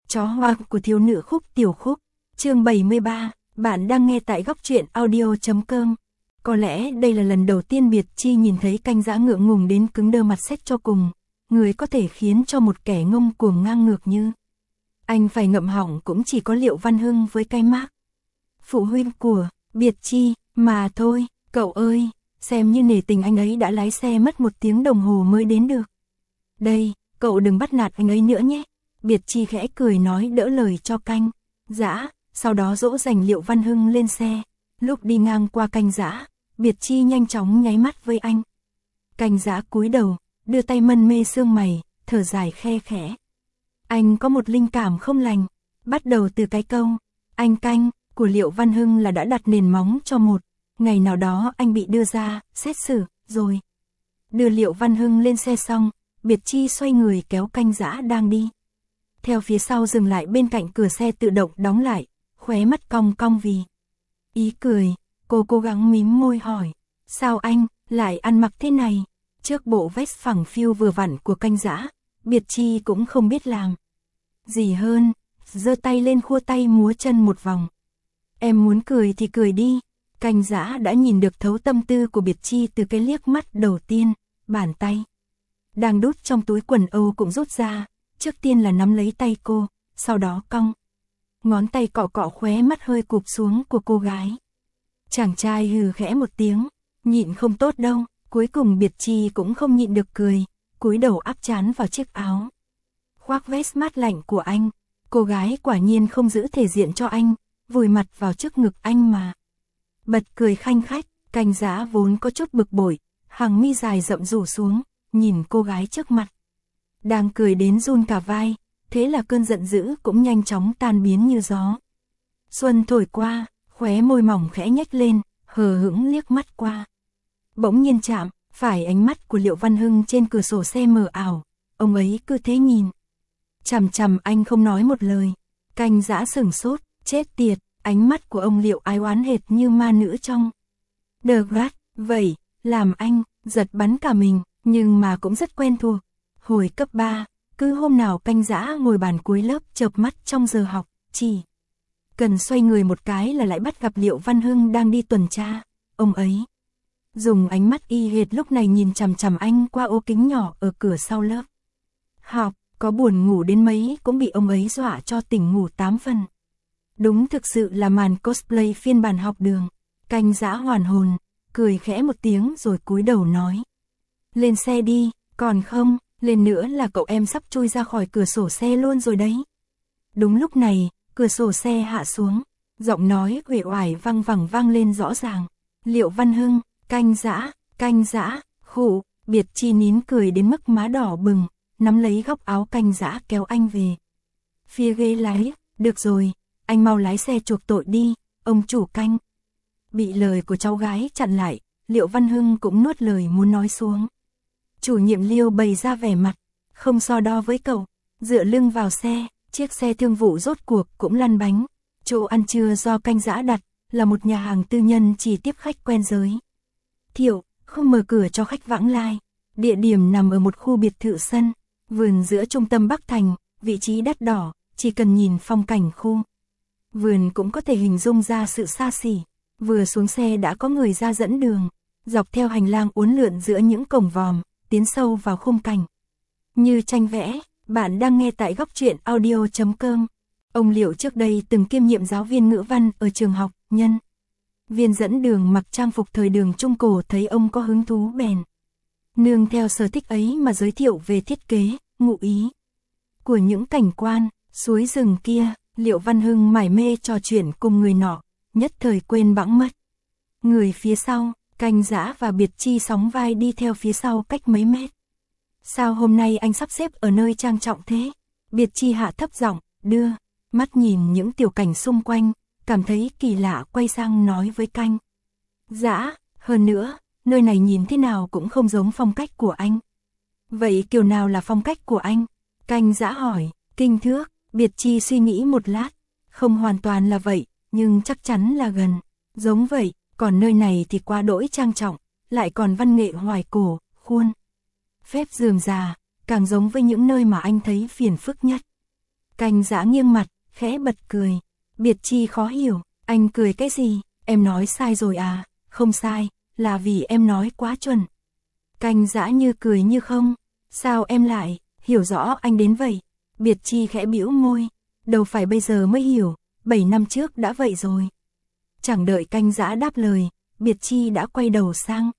Chó Hoa của thiếu nữ Khúc Tiểu Khúc, chương 73, bạn đang nghe tại góc truyện audio.com. Có lẽ đây là lần đầu tiên Biệt Chi nhìn thấy Canh Dã ngượng ngùng đến cứng đơ mặt xét cho cùng, người có thể khiến cho một kẻ ngông cuồng ngang ngược như anh phải ngậm họng cũng chỉ có Liệu Văn Hưng với cái mác phụ huynh của Biệt Chi mà thôi. Cậu ơi, xem như nể tình anh ấy đã lái xe mất 1 tiếng đồng hồ mới đến được. Đây, cậu đừng bắt nạt anh ấy nữa nhé. Biệt Chi khẽ cười nói đỡ lời cho Canh Dã, sau đó dỗ dành Liệu Văn Hưng lên xe. Lúc đi ngang qua Canh Dã, Biệt Chi nhanh chóng nháy mắt với anh. Canh Dã cúi đầu, đưa tay mân mê xương mày, thở dài khe khẽ. Anh có một linh cảm không lành, bắt đầu từ cái câu anh Canh của Liệu Văn Hưng là đã đặt nền móng cho một ngày nào đó anh bị đưa ra xét xử rồi. Đưa Liệu Văn Hưng lên xe xong, Biệt Chi xoay người kéo Canh Dã đang đi theo phía sau dừng lại bên cạnh cửa xe tự động đóng lại, khóe mắt cong cong vì ý cười. Cô cố gắng mím môi hỏi, sao anh lại ăn mặc thế này? Trước bộ vest phẳng phiu vừa vặn của Canh Dã, Biệt Chi cũng không biết làm gì hơn, giơ tay lên khua tay múa chân một vòng. Em muốn cười thì cười đi. Canh Dã đã nhìn được thấu tâm tư của Biệt Chi từ cái liếc mắt đầu tiên. Bàn tay đang đút trong túi quần Âu cũng rút ra, trước tiên là nắm lấy tay cô, sau đó cong ngón tay cọ cọ khóe mắt hơi cụp xuống của cô gái. Chàng trai hừ khẽ một tiếng, nhịn không tốt đâu. Cuối cùng Biệt Chi cũng không nhịn được cười, cúi đầu áp trán vào chiếc áo khoác vest mát lạnh của anh. Cô gái quả nhiên không giữ thể diện cho anh, vùi mặt vào trước ngực anh mà bật cười khanh khách. Canh Dã vốn có chút bực bội, hàng mi dài rậm rủ xuống, nhìn cô gái trước mặt đang cười đến run cả vai, thế là cơn giận dữ cũng nhanh chóng tan biến như gió xuân thổi qua. Khóe môi mỏng khẽ nhếch lên, hờ hững liếc mắt qua. Bỗng nhiên chạm phải ánh mắt của Liệu Văn Hưng trên cửa sổ xe mờ ảo. Ông ấy cứ thế nhìn chằm chằm anh không nói một lời. Canh Dã sửng sốt, chết tiệt, ánh mắt của ông Liệu ái oán hệt như ma nữ trong The Grudge vậy, làm anh giật bắn cả mình, nhưng mà cũng rất quen thuộc. Hồi cấp 3, cứ hôm nào Canh Dã ngồi bàn cuối lớp chợp mắt trong giờ học, chỉ cần xoay người một cái là lại bắt gặp Liệu Văn Hưng đang đi tuần tra. Ông ấy dùng ánh mắt y hệt lúc này nhìn chằm chằm anh qua ô kính nhỏ ở cửa sau lớp học. Có buồn ngủ đến mấy cũng bị ông ấy dọa cho tỉnh ngủ 8 phần. Đúng thực sự là màn cosplay phiên bản học đường. Canh Dã hoàn hồn, cười khẽ một tiếng rồi cúi đầu nói, lên xe đi, còn không, lên nữa là cậu em sắp chui ra khỏi cửa sổ xe luôn rồi đấy. Đúng lúc này, cửa sổ xe hạ xuống, giọng nói uể oải vang vẳng vang lên rõ ràng. Liệu Văn Hưng, Canh Dã, khụ. Biệt Chi nín cười đến mức má đỏ bừng, nắm lấy góc áo Canh Dã kéo anh về phía ghế lái. Được rồi, anh mau lái xe chuộc tội đi, ông chủ Canh. Bị lời của cháu gái chặn lại, Liệu Văn Hưng cũng nuốt lời muốn nói xuống. Chủ nhiệm Liêu bày ra vẻ mặt không so đo với cậu, dựa lưng vào xe. Chiếc xe thương vụ rốt cuộc cũng lăn bánh. Chỗ ăn trưa do Canh Dã đặt là một nhà hàng tư nhân chỉ tiếp khách quen giới thiệu, không mở cửa cho khách vãng lai. Địa điểm nằm ở một khu biệt thự sân vườn giữa trung tâm Bắc Thành, vị trí đắt đỏ, chỉ cần nhìn phong cảnh khu vườn cũng có thể hình dung ra sự xa xỉ. Vừa xuống xe đã có người ra dẫn đường, dọc theo hành lang uốn lượn giữa những cổng vòm, tiến sâu vào khung cảnh như tranh vẽ. Bạn đang nghe tại góc truyện audio.com. Ông Liệu trước đây từng kiêm nhiệm giáo viên ngữ văn ở trường học. Nhân viên dẫn đường mặc trang phục thời đường Trung Cổ thấy ông có hứng thú bèn nương theo sở thích ấy mà giới thiệu về thiết kế, ngụ ý của những cảnh quan suối rừng kia. Liệu Văn Hưng mải mê trò chuyện cùng người nọ, nhất thời quên bẵng mất người phía sau. Canh Dã và Biệt Chi sóng vai đi theo phía sau cách mấy mét. Sao hôm nay anh sắp xếp ở nơi trang trọng thế? Biệt Chi hạ thấp giọng, đưa mắt nhìn những tiểu cảnh xung quanh, cảm thấy kỳ lạ, quay sang nói với Canh Dã, hơn nữa, nơi này nhìn thế nào cũng không giống phong cách của anh. Vậy kiểu nào là phong cách của anh? Canh Dã hỏi. Kinh thước. Biệt Chi suy nghĩ một lát, không hoàn toàn là vậy, nhưng chắc chắn là gần giống vậy. Còn nơi này thì quá đỗi trang trọng, lại còn văn nghệ hoài cổ, khuôn phép rườm rà, càng giống với những nơi mà anh thấy phiền phức nhất. Canh Dã nghiêng mặt, khẽ bật cười. Biệt Chi khó hiểu, anh cười cái gì, em nói sai rồi à, không sai, là vì em nói quá chuẩn. Canh Dã như cười như không, sao em lại, hiểu rõ anh đến vậy. Biệt Chi khẽ bĩu môi, đâu phải bây giờ mới hiểu, 7 năm trước đã vậy rồi. Chẳng đợi Canh Dã đáp lời, Biệt Chi đã quay đầu sang.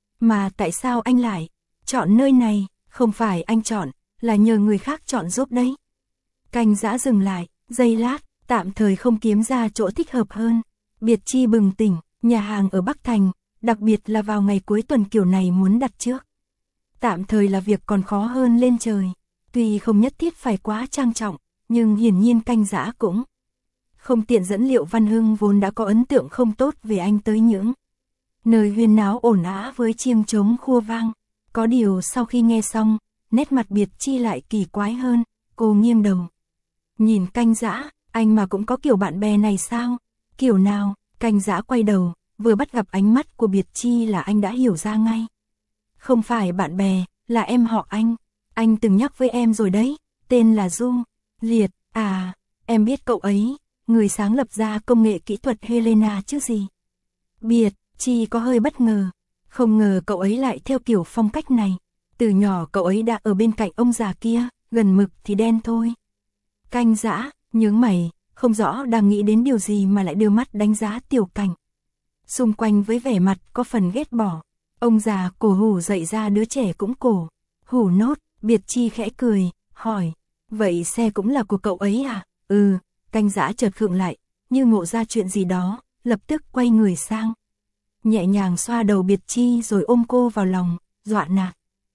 Mà tại sao anh lại chọn nơi này, không phải anh chọn, là nhờ người khác chọn giúp đấy. Canh Dã dừng lại, giây lát, tạm thời không kiếm ra chỗ thích hợp hơn. Biệt Chi bừng tỉnh, nhà hàng ở Bắc Thành, đặc biệt là vào ngày cuối tuần kiểu này muốn đặt trước. Tạm thời là việc còn khó hơn lên trời. Tuy không nhất thiết phải quá trang trọng, nhưng hiển nhiên Canh Dã cũng không tiện dẫn Liệu Văn Hưng vốn đã có ấn tượng không tốt về anh tới những nơi huyên náo ồn ào với chiêng trống khua vang. Có điều sau khi nghe xong, nét mặt Biệt Chi lại kỳ quái hơn, cô nghiêng đầu. Nhìn Canh Dã, anh mà cũng có kiểu bạn bè này sao? Kiểu nào? Canh Dã quay đầu, vừa bắt gặp ánh mắt của Biệt Chi là anh đã hiểu ra ngay. Không phải bạn bè, là em họ anh từng nhắc với em rồi đấy, tên là Du Liệt, à, em biết cậu ấy, người sáng lập ra công nghệ kỹ thuật Helena chứ gì. Biệt Chi có hơi bất ngờ, không ngờ cậu ấy lại theo kiểu phong cách này. Từ nhỏ cậu ấy đã ở bên cạnh ông già kia, gần mực thì đen thôi. Canh Dã nhướng mày, không rõ đang nghĩ đến điều gì mà lại đưa mắt đánh giá Tiểu Cảnh. Xung quanh với vẻ mặt có phần ghét bỏ, ông già cổ hủ dậy ra đứa trẻ cũng cổ hủ nốt. Biệt Chi khẽ cười, hỏi, vậy xe cũng là của cậu ấy à? Ừ. Canh Dã chợt khựng lại, như ngộ ra chuyện gì đó, lập tức quay người sang. Nhẹ nhàng xoa đầu Biệt Chi rồi ôm cô vào lòng, dọa nạt.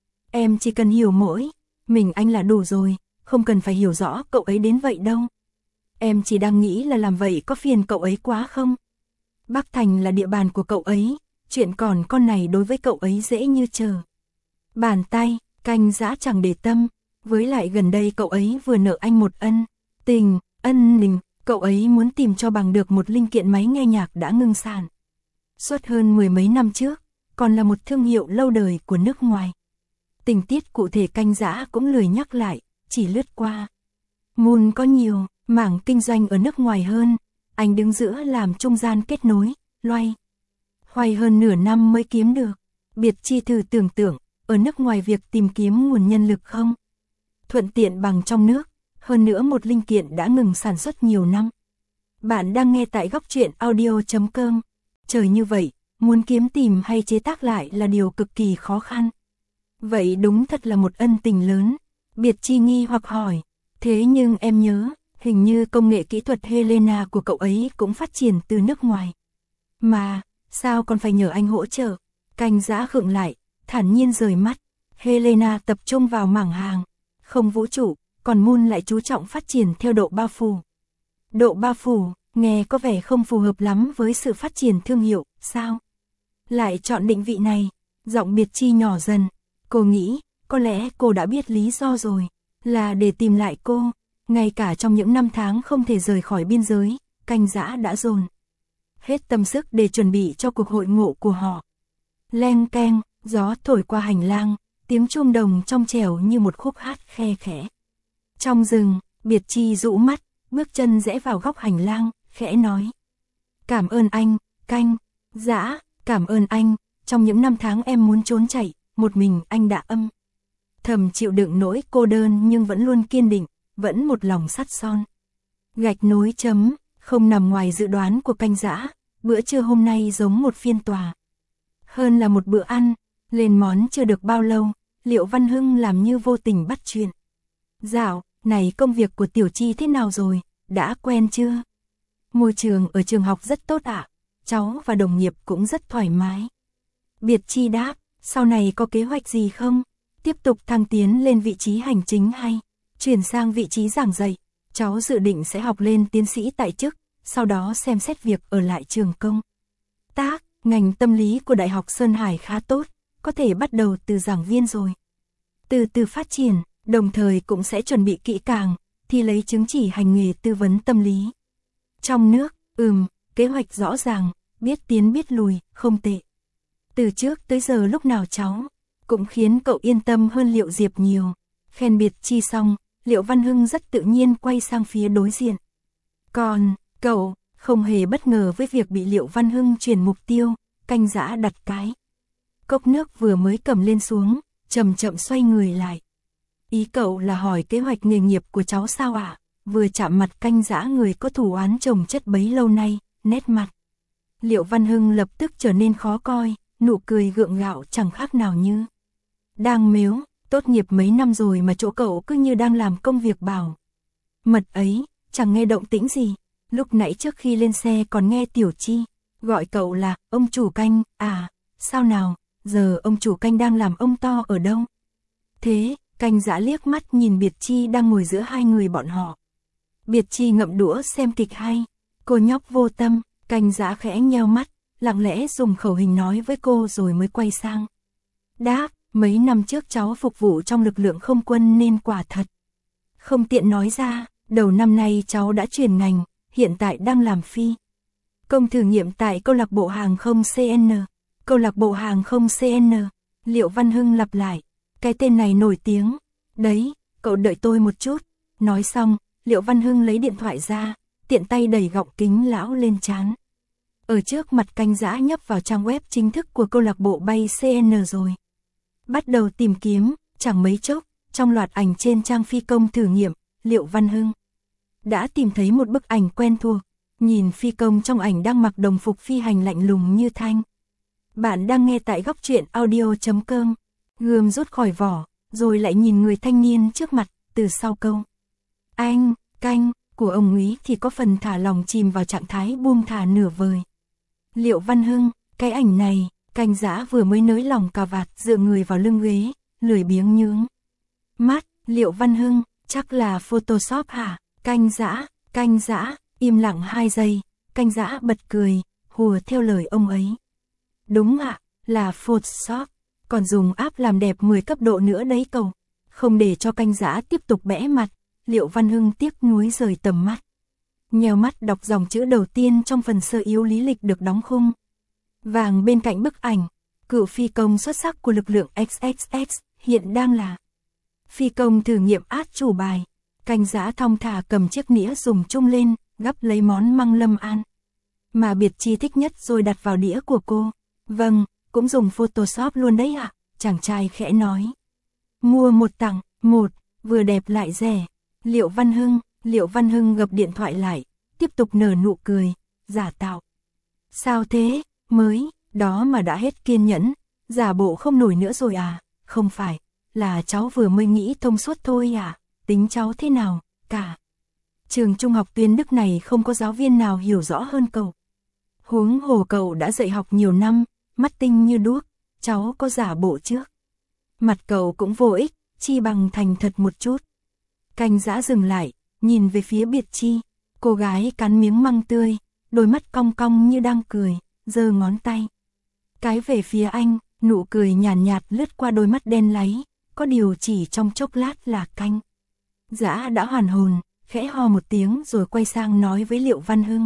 Em chỉ cần hiểu mỗi mình anh là đủ rồi, không cần phải hiểu rõ cậu ấy đến vậy đâu. Em chỉ đang nghĩ là làm vậy có phiền cậu ấy quá không? Bắc Thành là địa bàn của cậu ấy, chuyện còn con này đối với cậu ấy dễ như trở bàn tay. Canh Dã chẳng để tâm, với lại gần đây cậu ấy vừa nợ anh một ân tình, cậu ấy muốn tìm cho bằng được một linh kiện máy nghe nhạc đã ngưng sản suốt hơn 10 mấy năm trước, còn là một thương hiệu lâu đời của nước ngoài. Tình tiết cụ thể Canh Dã cũng lười nhắc lại, chỉ lướt qua. Moon có nhiều mảng kinh doanh ở nước ngoài hơn, anh đứng giữa làm trung gian kết nối, loay hoay hơn nửa năm mới kiếm được. Biệt Chi thử tưởng tượng, ở nước ngoài việc tìm kiếm nguồn nhân lực không thuận tiện bằng trong nước, hơn nữa một linh kiện đã ngừng sản xuất nhiều năm. Bạn đang nghe tại góc truyện audio.com. Trời như vậy, muốn kiếm tìm hay chế tác lại là điều cực kỳ khó khăn. Vậy đúng thật là một ân tình lớn. Biệt Chi nghi hoặc hỏi, thế nhưng em nhớ, hình như công nghệ kỹ thuật Helena của cậu ấy cũng phát triển từ nước ngoài. Mà, sao còn phải nhờ anh hỗ trợ? Canh Dã khựng lại, thản nhiên rời mắt. Helena tập trung vào mảng hàng không vũ trụ, còn Moon lại chú trọng phát triển theo độ bao phủ. Độ bao phủ, nghe có vẻ không phù hợp lắm với sự phát triển thương hiệu, sao? Lại chọn định vị này, giọng Biệt Chi nhỏ dần. Cô nghĩ, có lẽ cô đã biết lý do rồi, là để tìm lại cô. Ngay cả trong những năm tháng không thể rời khỏi biên giới, Canh Dã đã dồn hết tâm sức để chuẩn bị cho cuộc hội ngộ của họ. Leng keng, gió thổi qua hành lang, tiếng chuông đồng trong trẻo như một khúc hát khe khẽ. Trong rừng, Biệt Chi rũ mắt, bước chân rẽ vào góc hành lang, khẽ nói. Cảm ơn anh, Canh Dã, cảm ơn anh, trong những năm tháng em muốn trốn chạy, một mình anh đã âm thầm chịu đựng nỗi cô đơn nhưng vẫn luôn kiên định, vẫn một lòng sắt son. Gạch nối chấm, không nằm ngoài dự đoán của Canh Dã, bữa trưa hôm nay giống một phiên tòa. Hơn là một bữa ăn, lên món chưa được bao lâu, Liệu Văn Hưng làm như vô tình bắt chuyện. Dạo này công việc của Tiểu Chi thế nào rồi, đã quen chưa? Môi trường ở trường học rất tốt ạ, cháu và đồng nghiệp cũng rất thoải mái. Biệt Chi đáp, sau này có kế hoạch gì không? Tiếp tục thăng tiến lên vị trí hành chính hay chuyển sang vị trí giảng dạy? Cháu dự định sẽ học lên tiến sĩ tại chức, sau đó xem xét việc ở lại trường công tác. Ngành tâm lý của Đại học Sơn Hải khá tốt, có thể bắt đầu từ giảng viên rồi. Từ từ phát triển, đồng thời cũng sẽ chuẩn bị kỹ càng, thì lấy chứng chỉ hành nghề tư vấn tâm lý. Trong nước, kế hoạch rõ ràng, biết tiến biết lùi, không tệ. Từ trước tới giờ lúc nào cháu cũng khiến cậu yên tâm hơn Liệu Diệp nhiều. Khen Biệt Chi xong, Liệu Văn Hưng rất tự nhiên quay sang phía đối diện. Còn, cậu, không hề bất ngờ với việc bị Liệu Văn Hưng chuyển mục tiêu, Canh Dã đặt cái cốc nước vừa mới cầm lên xuống, chậm chậm xoay người lại. Ý cậu là hỏi kế hoạch nghề nghiệp của cháu sao ạ? Vừa chạm mặt Canh Dã người có thù oán chồng chất bấy lâu nay, nét mặt Liệu Văn Hưng lập tức trở nên khó coi, nụ cười gượng gạo chẳng khác nào như đang mếu, tốt nghiệp mấy năm rồi mà chỗ cậu cứ như đang làm công việc bảo mật ấy, chẳng nghe động tĩnh gì. Lúc nãy trước khi lên xe còn nghe Tiểu Chi gọi cậu là ông chủ Canh, à, sao nào, giờ ông chủ Canh đang làm ông to ở đâu? Thế, Canh Dã liếc mắt nhìn Biệt Chi đang ngồi giữa hai người bọn họ. Biệt Chi ngậm đũa xem kịch hay, cô nhóc vô tâm. Canh Dã khẽ nheo mắt, lặng lẽ dùng khẩu hình nói với cô rồi mới quay sang. Đáp, mấy năm trước cháu phục vụ trong lực lượng không quân nên quả thật không tiện nói ra, đầu năm nay cháu đã chuyển ngành, hiện tại đang làm phi công thử nghiệm tại câu lạc bộ hàng không CN. Câu lạc bộ hàng không CN, Liệu Văn Hưng lặp lại, cái tên này nổi tiếng. Đấy, cậu đợi tôi một chút. Nói xong, Liệu Văn Hưng lấy điện thoại ra, tiện tay đẩy gọng kính lão lên trán. Ở trước mặt Canh Dã nhấp vào trang web chính thức của câu lạc bộ bay CN rồi. Bắt đầu tìm kiếm, chẳng mấy chốc, trong loạt ảnh trên trang phi công thử nghiệm, Liệu Văn Hưng đã tìm thấy một bức ảnh quen thuộc. Nhìn phi công trong ảnh đang mặc đồng phục phi hành lạnh lùng như thanh. Bạn đang nghe tại góc truyện audio.com. Gươm rút khỏi vỏ, rồi lại nhìn người thanh niên trước mặt, từ sau câu anh, Canh của ông úy thì có phần thả lòng chìm vào trạng thái buông thả nửa vời. Liệu Văn Hưng, cái ảnh này, Canh Dã vừa mới nới lòng cà vạt dựa người vào lưng ghế, lười biếng nhướng mắt. Liệu Văn Hưng, chắc là Photoshop hả? Canh Dã, im lặng 2 giây, Canh Dã bật cười, hùa theo lời ông ấy. Đúng ạ, là Photoshop, còn dùng app làm đẹp 10 cấp độ nữa đấy cậu. Không để cho Canh Dã tiếp tục bẽ mặt, Liệu Văn Hưng tiếc nuối rời tầm mắt. Nheo mắt đọc dòng chữ đầu tiên trong phần sơ yếu lý lịch được đóng khung vàng bên cạnh bức ảnh. Cựu phi công xuất sắc của lực lượng XXX, hiện đang là phi công thử nghiệm át chủ bài. Canh Dã thong thả cầm chiếc nĩa dùng chung lên, gắp lấy món măng Lâm An mà Biệt Chi thích nhất rồi đặt vào đĩa của cô. Vâng, cũng dùng Photoshop luôn đấy ạ, chàng trai khẽ nói. Mua một tặng một, vừa đẹp lại rẻ. Liệu Văn Hưng gập điện thoại lại, tiếp tục nở nụ cười, giả tạo. Sao thế, mới, đó mà đã hết kiên nhẫn, giả bộ không nổi nữa rồi à? Không phải, là cháu vừa mới nghĩ thông suốt thôi à? Tính cháu thế nào, cả trường trung học Tuyên Đức này không có giáo viên nào hiểu rõ hơn cậu. Huống hồ cậu đã dạy học nhiều năm, mắt tinh như đuốc, cháu có giả bộ trước mặt cậu cũng vô ích, chi bằng thành thật một chút. Canh Dã dừng lại, nhìn về phía Biệt Chi, cô gái cắn miếng măng tươi, đôi mắt cong cong như đang cười, giơ ngón tay cái về phía anh, nụ cười nhàn nhạt lướt qua đôi mắt đen láy, có điều chỉ trong chốc lát là Canh Dã đã hoàn hồn, khẽ ho một tiếng rồi quay sang nói với Liệu Văn Hưng.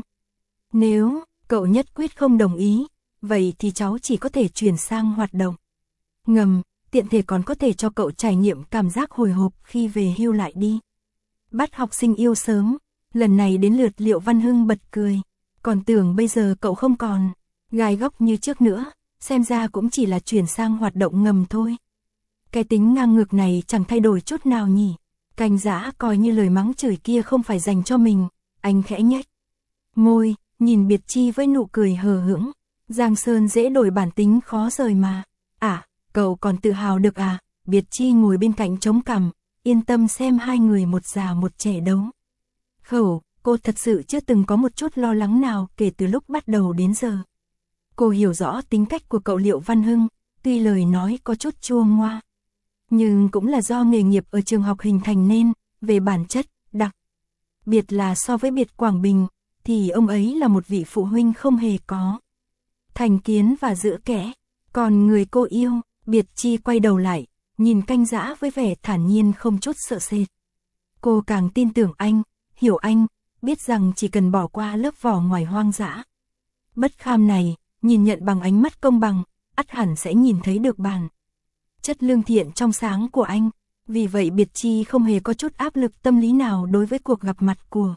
Nếu cậu nhất quyết không đồng ý, vậy thì cháu chỉ có thể chuyển sang hoạt động ngầm, tiện thể còn có thể cho cậu trải nghiệm cảm giác hồi hộp khi về hưu lại đi. Bắt học sinh yêu sớm, lần này đến lượt Liệu Văn Hưng bật cười, còn tưởng bây giờ cậu không còn gai góc như trước nữa, xem ra cũng chỉ là chuyển sang hoạt động ngầm thôi. Cái tính ngang ngược này chẳng thay đổi chút nào nhỉ. Canh Dã coi như lời mắng chửi kia không phải dành cho mình, anh khẽ nhếch môi, nhìn Biệt Chi với nụ cười hờ hững. Giang Sơn dễ đổi bản tính khó rời mà. À, cậu còn tự hào được à? Biệt Chi ngồi bên cạnh chống cằm, yên tâm xem hai người một già một trẻ đấu khẩu. Cô thật sự chưa từng có một chút lo lắng nào kể từ lúc bắt đầu đến giờ. Cô hiểu rõ tính cách của cậu Liệu Văn Hưng, tuy lời nói có chút chua ngoa, nhưng cũng là do nghề nghiệp ở trường học hình thành nên, về bản chất, đặc biệt là so với Biệt Quảng Bình, thì ông ấy là một vị phụ huynh không hề có thành kiến và giữ kẽ. Còn người cô yêu, Biệt Chi quay đầu lại, nhìn Canh Dã với vẻ thản nhiên không chút sợ sệt. Cô càng tin tưởng anh, hiểu anh, biết rằng chỉ cần bỏ qua lớp vỏ ngoài hoang dã bất kham này, nhìn nhận bằng ánh mắt công bằng, ắt hẳn sẽ nhìn thấy được bản chất lương thiện trong sáng của anh. Vì vậy Biệt Chi không hề có chút áp lực tâm lý nào đối với cuộc gặp mặt của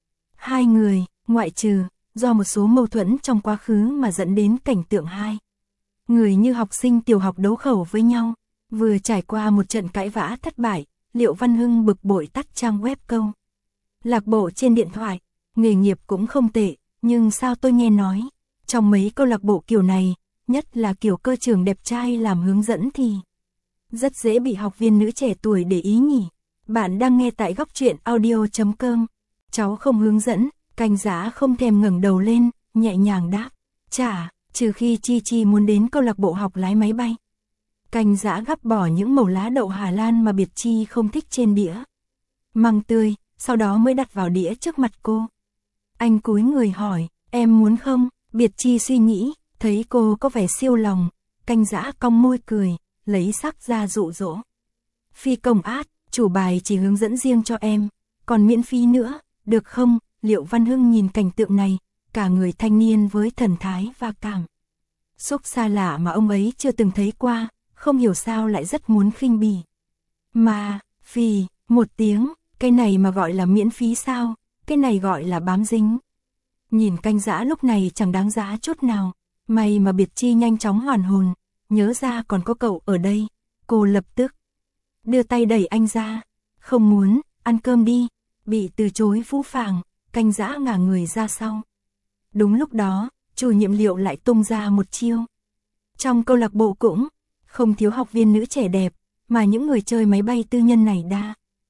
hai người, ngoại trừ do một số mâu thuẫn trong quá khứ mà dẫn đến cảnh tượng hai người như học sinh tiểu học đấu khẩu với nhau, vừa trải qua một trận cãi vã thất bại. Liệu Văn Hưng bực bội tắt trang web câu lạc bộ trên điện thoại. Nghề nghiệp cũng không tệ, nhưng sao tôi nghe nói, trong mấy câu lạc bộ kiểu này, nhất là kiểu cơ trưởng đẹp trai làm hướng dẫn thì rất dễ bị học viên nữ trẻ tuổi để ý nhỉ. Bạn đang nghe tại góc truyện audio.com. Cháu không hướng dẫn. Canh Giã không thèm ngẩng đầu lên, nhẹ nhàng đáp. Chả, trừ khi Chi Chi muốn đến câu lạc bộ học lái máy bay. Canh Giã gắp bỏ những mẩu lá đậu Hà Lan mà Biệt Chi không thích trên đĩa măng tươi, sau đó mới đặt vào đĩa trước mặt cô. Anh cúi người hỏi, em muốn không? Biệt Chi suy nghĩ, thấy cô có vẻ siêu lòng. Canh Giã cong môi cười, lấy sắc ra dụ dỗ. Phi công át, chủ bài chỉ hướng dẫn riêng cho em, còn miễn phí nữa, được không? Liệu Văn Hưng nhìn cảnh tượng này, cả người thanh niên với thần thái và cảm xúc xa lạ mà ông ấy chưa từng thấy qua, không hiểu sao lại rất muốn khinh bỉ. Mà, phì, một tiếng, cái này mà gọi là miễn phí sao? Cái này gọi là bám dính. Nhìn Canh Giã lúc này chẳng đáng giá chút nào, may mà Biệt Chi nhanh chóng hoàn hồn, nhớ ra còn có cậu ở đây, cô lập tức đưa tay đẩy anh ra. Không muốn, ăn cơm đi. Bị từ chối phũ phàng, Canh Giã ngả người ra sau. Đúng lúc đó, chủ nhiệm Liệu lại tung ra một chiêu. Trong câu lạc bộ cũng không thiếu học viên nữ trẻ đẹp, mà những người chơi máy bay tư nhân này đa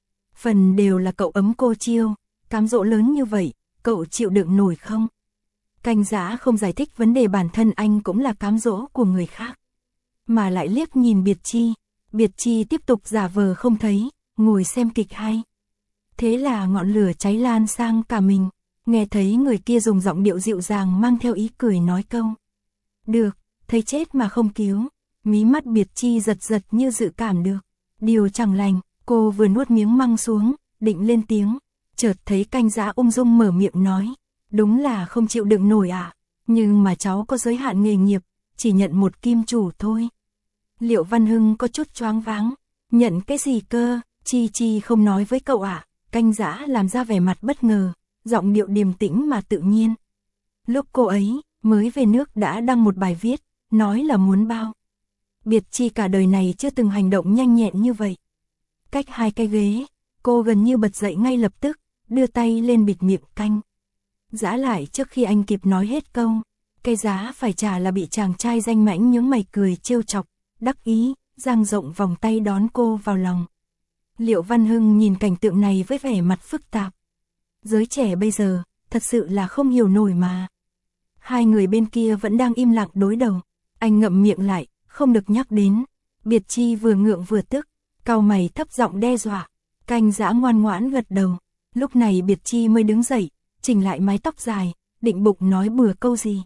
phần đều là cậu ấm cô chiêu. Cám dỗ lớn như vậy, cậu chịu đựng nổi không? Canh Giã không giải thích vấn đề bản thân anh cũng là cám dỗ của người khác, mà lại liếc nhìn Biệt Chi. Biệt Chi tiếp tục giả vờ không thấy, ngồi xem kịch hay. Thế là ngọn lửa cháy lan sang cả mình, nghe thấy người kia dùng giọng điệu dịu dàng mang theo ý cười nói câu. Được, thấy chết mà không cứu. Mí mắt Biệt Chi giật giật như dự cảm được điều chẳng lành, cô vừa nuốt miếng măng xuống, định lên tiếng, chợt thấy Canh Giã ung dung mở miệng nói, đúng là không chịu đựng nổi ạ, nhưng mà cháu có giới hạn nghề nghiệp, chỉ nhận một kim chủ thôi. Liệu Văn Hưng có chút choáng váng, nhận cái gì cơ? Chi Chi không nói với cậu ạ? Canh Giã làm ra vẻ mặt bất ngờ, giọng điệu điềm tĩnh mà tự nhiên. Lúc cô ấy mới về nước đã đăng một bài viết, nói là muốn bao Biệt Chi cả đời này chưa từng hành động nhanh nhẹn như vậy. Cách 2 cái ghế, cô gần như bật dậy ngay lập tức, đưa tay lên bịt miệng Canh Giã lại trước khi anh kịp nói hết câu. Cái giá phải trả là bị chàng trai danh mãnh nhướng mày cười trêu chọc, đắc ý, dang rộng vòng tay đón cô vào lòng. Liệu Văn Hưng nhìn cảnh tượng này với vẻ mặt phức tạp. Giới trẻ bây giờ, thật sự là không hiểu nổi mà. Hai người bên kia vẫn đang im lặng đối đầu. Anh ngậm miệng lại, không được nhắc đến. Biệt Chi vừa ngượng vừa tức, cau mày thấp giọng đe dọa. Canh Giã ngoan ngoãn gật đầu. Lúc này Biệt Chi mới đứng dậy, chỉnh lại mái tóc dài, định bụng nói bừa câu gì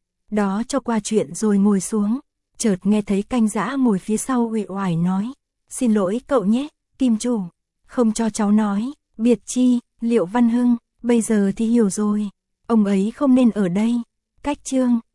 đó cho qua chuyện rồi ngồi xuống. Chợt nghe thấy Canh Giã ngồi phía sau uể oải nói, xin lỗi cậu nhé, Kim chủ, không cho cháu nói. Biệt Chi, Liệu Văn Hưng, bây giờ thì hiểu rồi, ông ấy không nên ở đây. Cách chương